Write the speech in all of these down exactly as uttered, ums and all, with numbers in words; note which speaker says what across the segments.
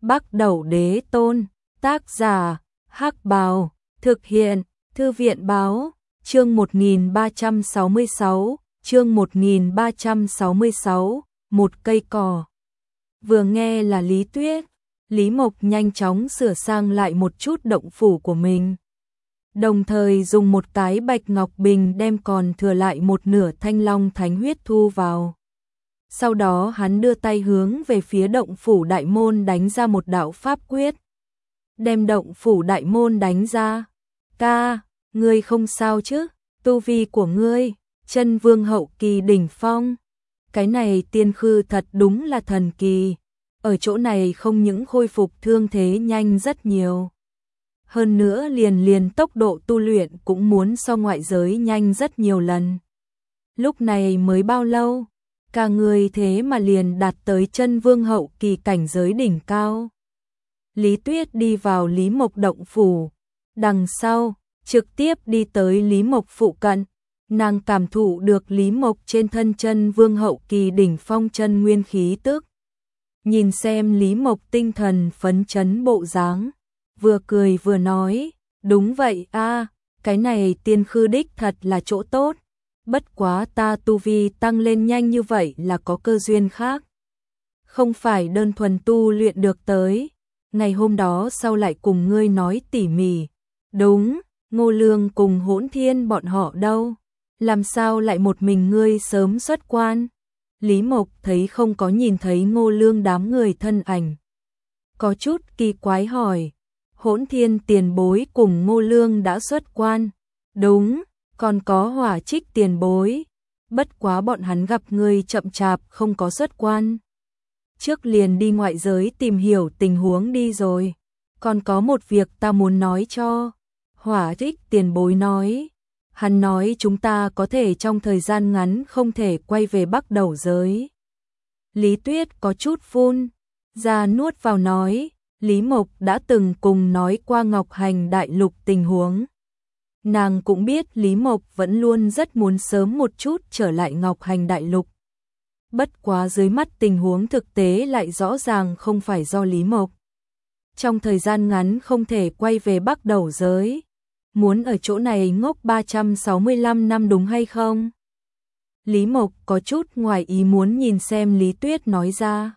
Speaker 1: Bắc Đẩu Đế Tôn, tác giả, Hắc Bào, thực hiện, Thư viện Báo, chương một nghìn ba trăm sáu mươi sáu, chương một nghìn ba trăm sáu mươi sáu, một cây cỏ. Vừa nghe là Lý Tuyết, Lý Mộc nhanh chóng sửa sang lại một chút động phủ của mình. Đồng thời dùng một cái bạch ngọc bình đem còn thừa lại một nửa thanh long thánh huyết thu vào. Sau đó hắn đưa tay hướng về phía động phủ đại môn đánh ra một đạo pháp quyết. Đem động phủ đại môn đánh ra. Ca, ngươi không sao chứ? Tu vi của ngươi, chân vương hậu kỳ đỉnh phong. Cái này tiên khư thật đúng là thần kỳ. Ở chỗ này không những khôi phục thương thế nhanh rất nhiều. Hơn nữa liền liền tốc độ tu luyện cũng muốn so ngoại giới nhanh rất nhiều lần. Lúc này mới bao lâu? Cả người thế mà liền đạt tới chân vương hậu kỳ cảnh giới đỉnh cao. Lý Tuyết đi vào Lý Mộc động phủ. Đằng sau, trực tiếp đi tới Lý Mộc phụ cận. Nàng cảm thụ được Lý Mộc trên thân chân vương hậu kỳ đỉnh phong chân nguyên khí tức. Nhìn xem Lý Mộc tinh thần phấn chấn bộ dáng, vừa cười vừa nói, đúng vậy a, cái này tiên khư đích thật là chỗ tốt. Bất quá ta tu vi tăng lên nhanh như vậy là có cơ duyên khác. Không phải đơn thuần tu luyện được tới. Ngày hôm đó sau lại cùng ngươi nói tỉ mỉ. Đúng, Ngô Lương cùng Hỗn Thiên bọn họ đâu? Làm sao lại một mình ngươi sớm xuất quan? Lý Mộc thấy không có nhìn thấy Ngô Lương đám người thân ảnh. Có chút kỳ quái hỏi. Hỗn Thiên tiền bối cùng Ngô Lương đã xuất quan. Đúng, còn có Hỏa Trích tiền bối. Bất quá bọn hắn gặp ngươi chậm chạp không có xuất quan. Trước liền đi ngoại giới tìm hiểu tình huống đi rồi. Còn có một việc ta muốn nói cho. Hỏa Trích tiền bối nói. Hắn nói chúng ta có thể trong thời gian ngắn không thể quay về Bắc Đẩu giới. Lý Tuyết có chút phun ra nuốt vào nói. Lý Mộc đã từng cùng nói qua Ngọc Hành Đại Lục tình huống. Nàng cũng biết Lý Mộc vẫn luôn rất muốn sớm một chút trở lại Ngọc Hành Đại Lục. Bất quá dưới mắt tình huống thực tế lại rõ ràng không phải do Lý Mộc. Trong thời gian ngắn không thể quay về Bắc Đẩu giới. Muốn ở chỗ này ngốc ba trăm sáu mươi lăm năm đúng hay không? Lý Mộc có chút ngoài ý muốn nhìn xem Lý Tuyết nói ra.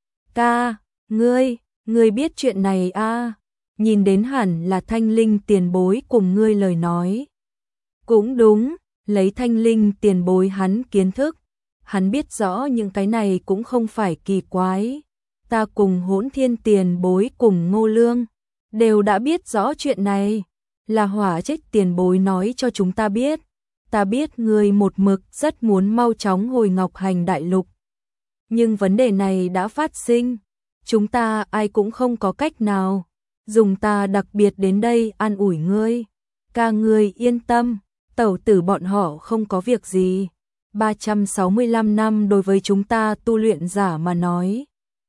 Speaker 1: Ca, ngươi, ngươi biết chuyện này à? Nhìn đến hẳn là Thanh Linh tiền bối cùng ngươi lời nói. Cũng đúng, lấy Thanh Linh tiền bối hắn kiến thức. Hắn biết rõ những cái này cũng không phải kỳ quái. Ta cùng Hỗn Thiên tiền bối cùng Ngô Lương đều đã biết rõ chuyện này. Là Hỏa Trích tiền bối nói cho chúng ta biết. Ta biết ngươi một mực rất muốn mau chóng hồi Ngọc Hành Đại Lục. Nhưng vấn đề này đã phát sinh. Chúng ta ai cũng không có cách nào. Dùng ta đặc biệt đến đây an ủi ngươi. Ca ngươi yên tâm, tẩu tử bọn họ không có việc gì. ba trăm sáu mươi lăm năm đối với chúng ta tu luyện giả mà nói.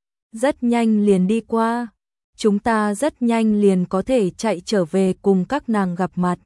Speaker 1: Rất nhanh liền đi qua. Chúng ta rất nhanh liền có thể chạy trở về cùng các nàng gặp mặt.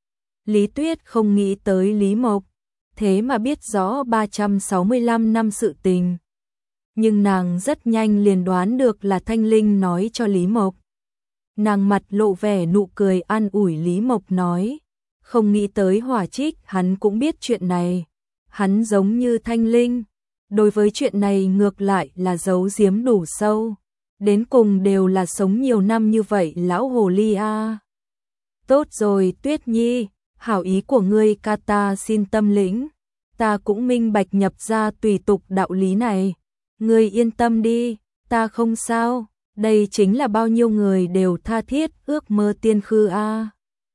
Speaker 1: Lý Tuyết không nghĩ tới Lý Mộc, thế mà biết rõ ba trăm sáu mươi lăm năm sự tình. Nhưng nàng rất nhanh liền đoán được là Thanh Linh nói cho Lý Mộc. Nàng mặt lộ vẻ nụ cười an ủi Lý Mộc nói, không nghĩ tới Hỏa Trích hắn cũng biết chuyện này. Hắn giống như Thanh Linh, đối với chuyện này ngược lại là giấu giếm đủ sâu. Đến cùng đều là sống nhiều năm như vậy lão hồ ly a. Tốt rồi Tuyết Nhi, hảo ý của ngươi ca ta xin tâm lĩnh. Ta cũng minh bạch nhập ra tùy tục đạo lý này. Ngươi yên tâm đi, ta không sao. Đây chính là bao nhiêu người đều tha thiết ước mơ tiên khư a.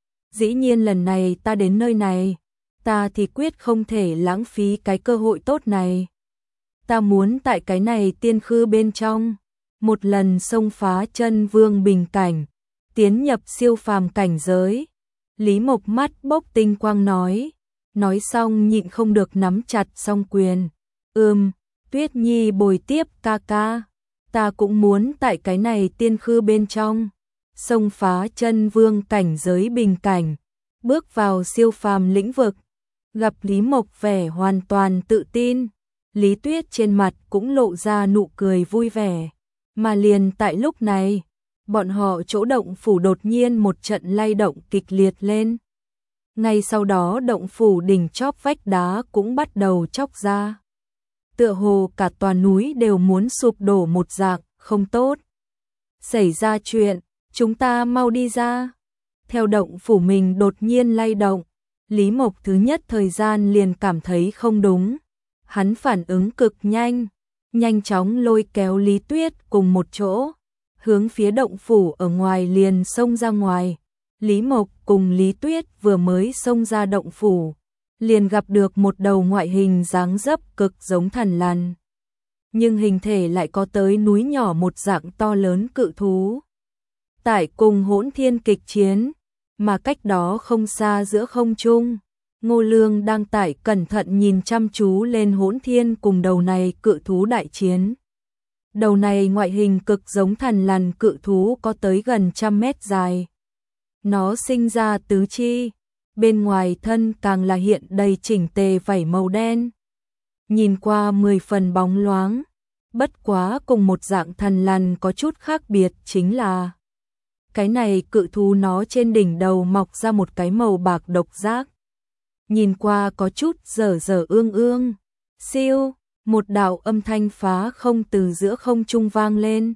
Speaker 1: Dĩ nhiên lần này ta đến nơi này, ta thì quyết không thể lãng phí cái cơ hội tốt này. Ta muốn tại cái này tiên khư bên trong, một lần xông phá chân vương bình cảnh, tiến nhập siêu phàm cảnh giới. Lý Mộc mắt bốc tinh quang nói, nói xong nhịn không được nắm chặt song quyền. Ừm, Tuyết Nhi bồi tiếp ca ca, ta cũng muốn tại cái này tiên khư bên trong, xông phá chân vương cảnh giới bình cảnh, bước vào siêu phàm lĩnh vực. Gặp Lý Mộc vẻ hoàn toàn tự tin, Lý Tuyết trên mặt cũng lộ ra nụ cười vui vẻ. Mà liền tại lúc này, bọn họ chỗ động phủ đột nhiên một trận lay động kịch liệt lên. Ngay sau đó động phủ đỉnh chóp vách đá cũng bắt đầu chóc ra. Tựa hồ cả tòa núi đều muốn sụp đổ một dạng, không tốt. Xảy ra chuyện, chúng ta mau đi ra. Theo động phủ mình đột nhiên lay động, Lý Mộc thứ nhất thời gian liền cảm thấy không đúng. Hắn phản ứng cực nhanh, nhanh chóng lôi kéo Lý Tuyết cùng một chỗ, hướng phía động phủ ở ngoài liền xông ra ngoài. Lý Mộc cùng Lý Tuyết vừa mới xông ra động phủ, liền gặp được một đầu ngoại hình dáng dấp cực giống thằn lằn, nhưng hình thể lại có tới núi nhỏ một dạng to lớn cự thú. Tại cùng Hỗn Thiên kịch chiến, mà cách đó không xa giữa không trung, Ngô Lương đang tại cẩn thận nhìn chăm chú lên Hỗn Thiên cùng đầu này cự thú đại chiến. Đầu này ngoại hình cực giống thằn lằn cự thú có tới gần trăm mét dài. Nó sinh ra tứ chi, bên ngoài thân càng là hiện đầy chỉnh tề vảy màu đen. Nhìn qua mười phần bóng loáng, bất quá cùng một dạng thằn lằn có chút khác biệt chính là cái này cự thú nó trên đỉnh đầu mọc ra một cái màu bạc độc giác. Nhìn qua có chút dở dở ương ương. Siêu, một đạo âm thanh phá không từ giữa không trung vang lên.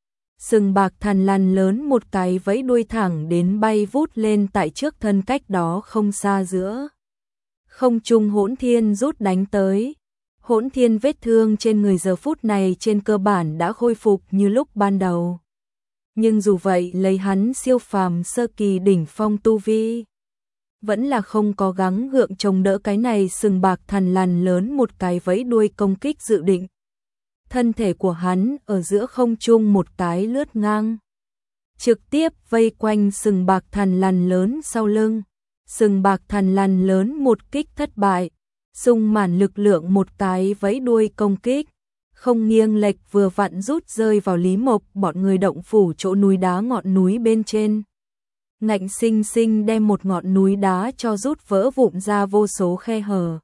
Speaker 1: Sừng bạc thằn lằn lớn một cái vẫy đuôi thẳng đến bay vút lên tại trước thân cách đó không xa giữa không trung Hỗn Thiên rút đánh tới. Hỗn Thiên vết thương trên người giờ phút này trên cơ bản đã khôi phục như lúc ban đầu. Nhưng dù vậy lấy hắn siêu phàm sơ kỳ đỉnh phong tu vi, vẫn là không có gắng gượng chống đỡ cái này sừng bạc thằn lằn lớn một cái vẫy đuôi công kích dự định. Thân thể của hắn ở giữa không trung một cái lướt ngang, trực tiếp vây quanh sừng bạc thằn lằn lớn sau lưng. Sừng bạc thằn lằn lớn một kích thất bại, xung màn lực lượng một cái vẫy đuôi công kích, không nghiêng lệch vừa vặn rút rơi vào Lý Mộc bọn người động phủ chỗ núi đá ngọn núi bên trên. Ngạnh sinh sinh đem một ngọn núi đá cho rút vỡ vụn ra vô số khe hở.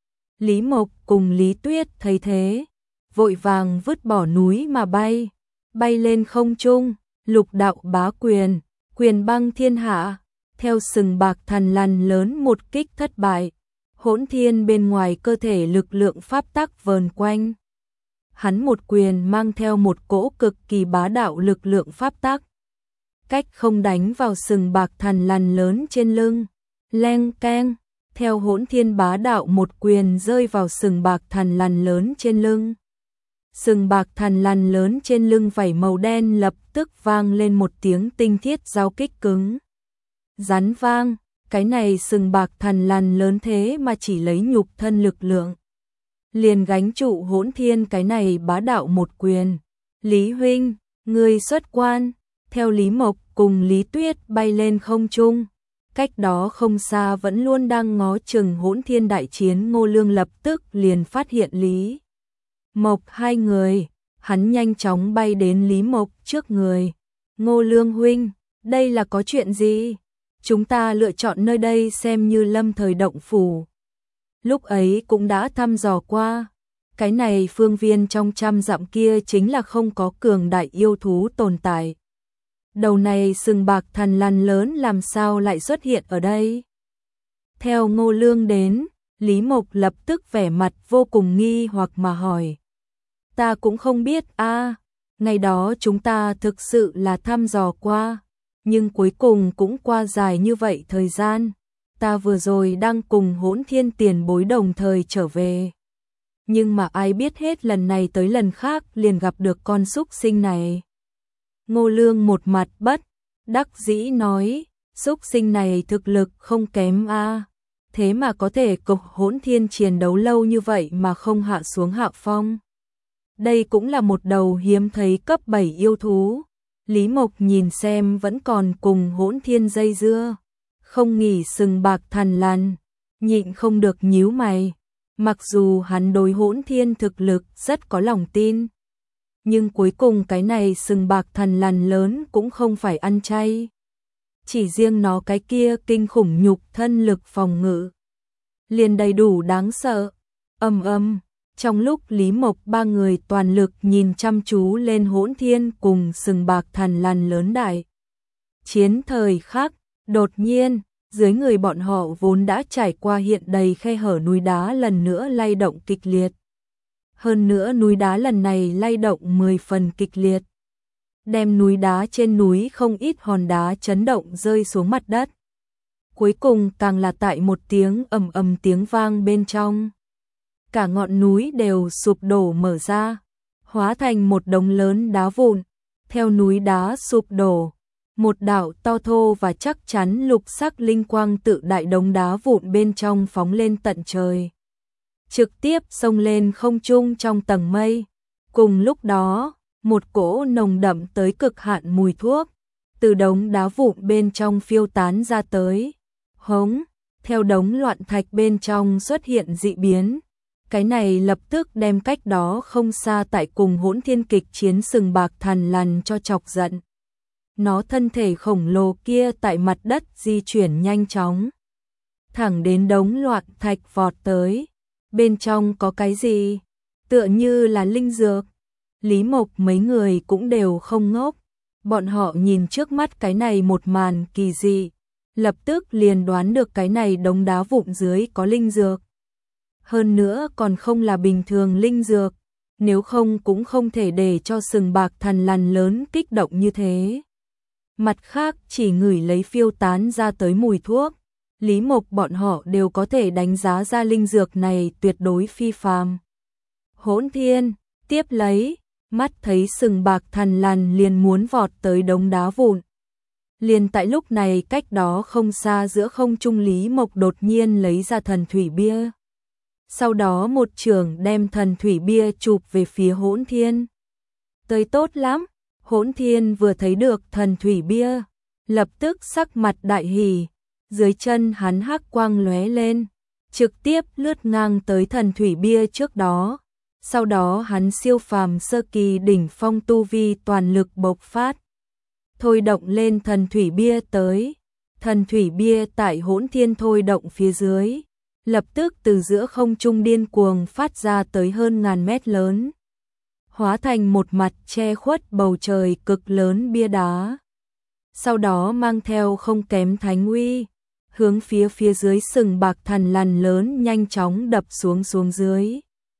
Speaker 1: Lý Mộc cùng Lý Tuyết thấy thế, vội vàng vứt bỏ núi mà bay, bay lên không trung, lục đạo bá quyền, quyền băng thiên hạ, theo sừng bạc thằn lằn lớn một kích thất bại. Hỗn Thiên bên ngoài cơ thể lực lượng pháp tắc vờn quanh. Hắn một quyền mang theo một cỗ cực kỳ bá đạo lực lượng pháp tắc. Cách không đánh vào sừng bạc thằn lằn lớn trên lưng. Leng keng, theo Hỗn Thiên bá đạo một quyền rơi vào sừng bạc thằn lằn lớn trên lưng. Sừng bạc thằn lằn lớn trên lưng vảy màu đen lập tức vang lên một tiếng tinh thiết giao kích cứng. Rắn vang. Cái này sừng bạc thằn lằn lớn thế mà chỉ lấy nhục thân lực lượng liền gánh trụ Hỗn Thiên cái này bá đạo một quyền. Lý huynh, người xuất quan. Theo Lý Mộc cùng Lý Tuyết bay lên không trung, cách đó không xa vẫn luôn đang ngó chừng Hỗn Thiên đại chiến Ngô Lương lập tức liền phát hiện Lý Mộc hai người. Hắn nhanh chóng bay đến Lý Mộc trước người. Ngô Lương huynh, đây là có chuyện gì? Chúng ta lựa chọn nơi đây xem như lâm thời động phủ. Lúc ấy cũng đã thăm dò qua. Cái này phương viên trong trăm dặm kia chính là không có cường đại yêu thú tồn tại. Đầu này sừng bạc thằn lằn lớn làm sao lại xuất hiện ở đây? Theo Ngô Lương đến, Lý Mộc lập tức vẻ mặt vô cùng nghi hoặc mà hỏi. Ta cũng không biết a, ngày đó chúng ta thực sự là thăm dò qua. Nhưng cuối cùng cũng qua dài như vậy thời gian, ta vừa rồi đang cùng Hỗn Thiên tiền bối đồng thời trở về. Nhưng mà ai biết hết lần này tới lần khác liền gặp được con súc sinh này. Ngô Lương một mặt bất đắc dĩ nói, súc sinh này thực lực không kém a, thế mà có thể cục Hỗn Thiên chiến đấu lâu như vậy mà không hạ xuống hạ phong. Đây cũng là một đầu hiếm thấy cấp bảy yêu thú. Lý Mộc nhìn xem vẫn còn cùng Hỗn Thiên dây dưa, không nghỉ sừng bạc thằn lằn, nhịn không được nhíu mày. Mặc dù hắn đối Hỗn Thiên thực lực rất có lòng tin, nhưng cuối cùng cái này sừng bạc thằn lằn lớn cũng không phải ăn chay. Chỉ riêng nó cái kia kinh khủng nhục thân lực phòng ngự liền đầy đủ đáng sợ. Ầm ầm, Trong lúc Lý Mộc ba người toàn lực nhìn chăm chú lên Hỗn Thiên cùng Sừng Bạc Thằn Lằn lớn đại chiến thời khắc, đột nhiên, dưới người bọn họ vốn đã trải qua hiện đầy khe hở núi đá lần nữa lay động kịch liệt. Hơn nữa núi đá lần này lay động mười phần kịch liệt. Đem núi đá trên núi không ít hòn đá chấn động rơi xuống mặt đất. Cuối cùng càng là tại một tiếng ầm ầm tiếng vang bên trong. Cả ngọn núi đều sụp đổ mở ra, hóa thành một đống lớn đá vụn. Theo núi đá sụp đổ, một đạo to thô và chắc chắn lục sắc linh quang tự đại đống đá vụn bên trong phóng lên tận trời. Trực tiếp xông lên không trung trong tầng mây. Cùng lúc đó, một cỗ nồng đậm tới cực hạn mùi thuốc từ đống đá vụn bên trong phiêu tán ra tới. Hống, theo đống loạn thạch bên trong xuất hiện dị biến. Cái này lập tức đem cách đó không xa tại cùng Hỗn Thiên kịch chiến Sừng Bạc Thằn Lằn cho chọc giận. Nó thân thể khổng lồ kia tại mặt đất di chuyển nhanh chóng, thẳng đến đống loạn thạch vọt tới. Bên trong có cái gì? Tựa như là linh dược. Lý Mộc mấy người cũng đều không ngốc. Bọn họ nhìn trước mắt cái này một màn kỳ dị, lập tức liền đoán được cái này đống đá vụn dưới có linh dược. Hơn nữa còn không là bình thường linh dược, nếu không cũng không thể để cho Sừng Bạc Thằn Lằn lớn kích động như thế. Mặt khác chỉ ngửi lấy phiêu tán ra tới mùi thuốc, Lý Mộc bọn họ đều có thể đánh giá ra linh dược này tuyệt đối phi phàm. Hỗn Thiên tiếp lấy, mắt thấy Sừng Bạc Thằn Lằn liền muốn vọt tới đống đá vụn. Liền tại lúc này cách đó không xa giữa không trung Lý Mộc đột nhiên lấy ra thần thủy bia. Sau đó một chưởng đem thần thủy bia chụp về phía Hỗn Thiên. Tới tốt lắm, Hỗn Thiên vừa thấy được thần thủy bia, lập tức sắc mặt đại hỉ, dưới chân hắn hắc quang lóe lên, trực tiếp lướt ngang tới thần thủy bia trước đó. Sau đó hắn siêu phàm sơ kỳ đỉnh phong tu vi toàn lực bộc phát, thôi động lên thần thủy bia tới. Thần thủy bia tại Hỗn Thiên thôi động phía dưới, lập tức từ giữa không trung điên cuồng phát ra tới hơn ngàn mét lớn, hóa thành một mặt che khuất bầu trời cực lớn bia đá. Sau đó mang theo không kém thánh uy, hướng phía phía dưới Sừng Bạc Thằn Lằn lớn nhanh chóng đập xuống xuống dưới.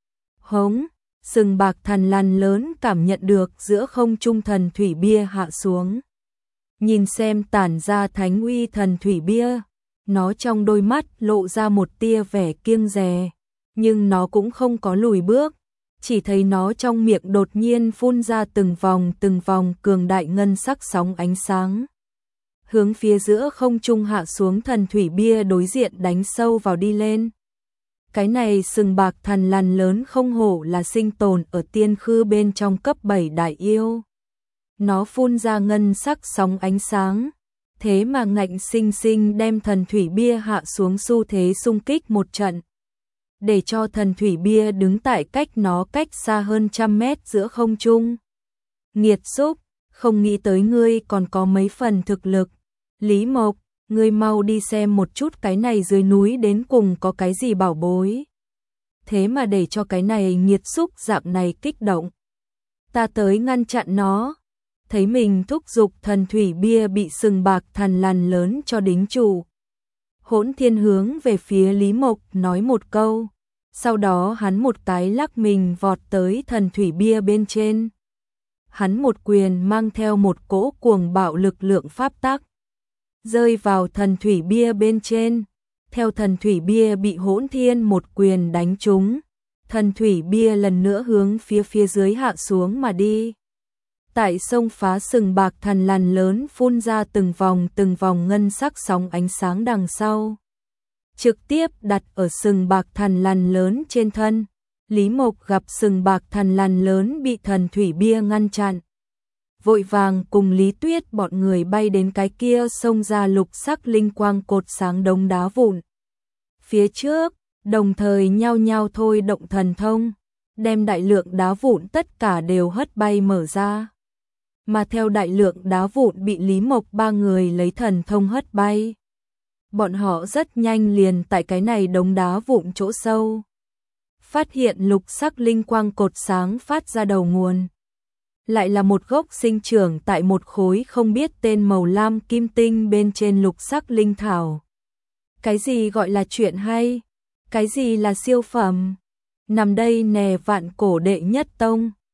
Speaker 1: Hống, Sừng Bạc Thằn Lằn lớn cảm nhận được giữa không trung thần thủy bia hạ xuống. Nhìn xem tản ra thánh uy thần thủy bia, nó trong đôi mắt lộ ra một tia vẻ kiêng dè, nhưng nó cũng không có lùi bước, chỉ thấy nó trong miệng đột nhiên phun ra từng vòng từng vòng cường đại ngân sắc sóng ánh sáng, hướng phía giữa không trung hạ xuống thần thủy bia đối diện đánh sâu vào đi lên. Cái này Sừng Bạc Thằn Lằn lớn không hổ là sinh tồn ở tiên khư bên trong cấp bảy đại yêu. Nó phun ra ngân sắc sóng ánh sáng, thế mà ngạnh sinh sinh đem thần thủy bia hạ xuống xu thế xung kích một trận, để cho thần thủy bia đứng tại cách nó cách xa hơn trăm mét giữa không trung. Nghiệt xúc, không nghĩ tới ngươi còn có mấy phần thực lực. Lý Mộc, ngươi mau đi xem một chút cái này dưới núi đến cùng có cái gì bảo bối. Thế mà để cho cái này nghiệt xúc dạng này kích động. Ta tới ngăn chặn nó. Thấy mình thúc giục thần thủy bia bị Sừng Bạc Thằn Lằn lớn cho đính chủ. Hỗn Thiên hướng về phía Lý Mộc nói một câu. Sau đó hắn một cái lắc mình vọt tới thần thủy bia bên trên. Hắn một quyền mang theo một cỗ cuồng bạo lực lượng pháp tắc, rơi vào thần thủy bia bên trên. Theo thần thủy bia bị Hỗn Thiên một quyền đánh trúng, thần thủy bia lần nữa hướng phía phía dưới hạ xuống mà đi. Tại sông phá Sừng Bạc Thằn Lằn lớn phun ra từng vòng từng vòng ngân sắc sóng ánh sáng đằng sau, trực tiếp đặt ở Sừng Bạc Thằn Lằn lớn trên thân. Lý Mộc gặp Sừng Bạc Thằn Lằn lớn bị thần thủy bia ngăn chặn, vội vàng cùng Lý Tuyết bọn người bay đến cái kia xông ra lục sắc linh quang cột sáng đống đá vụn phía trước, đồng thời nhao nhao thôi động thần thông, đem đại lượng đá vụn tất cả đều hất bay mở ra. Mà theo đại lượng đá vụn bị Lý Mộc ba người lấy thần thông hất bay, bọn họ rất nhanh liền tại cái này đống đá vụn chỗ sâu phát hiện lục sắc linh quang cột sáng phát ra đầu nguồn. Lại là một gốc sinh trưởng tại một khối không biết tên màu lam kim tinh bên trên lục sắc linh thảo. Cái gì gọi là chuyện hay? Cái gì là siêu phẩm? Nằm đây nè vạn cổ đệ nhất tông.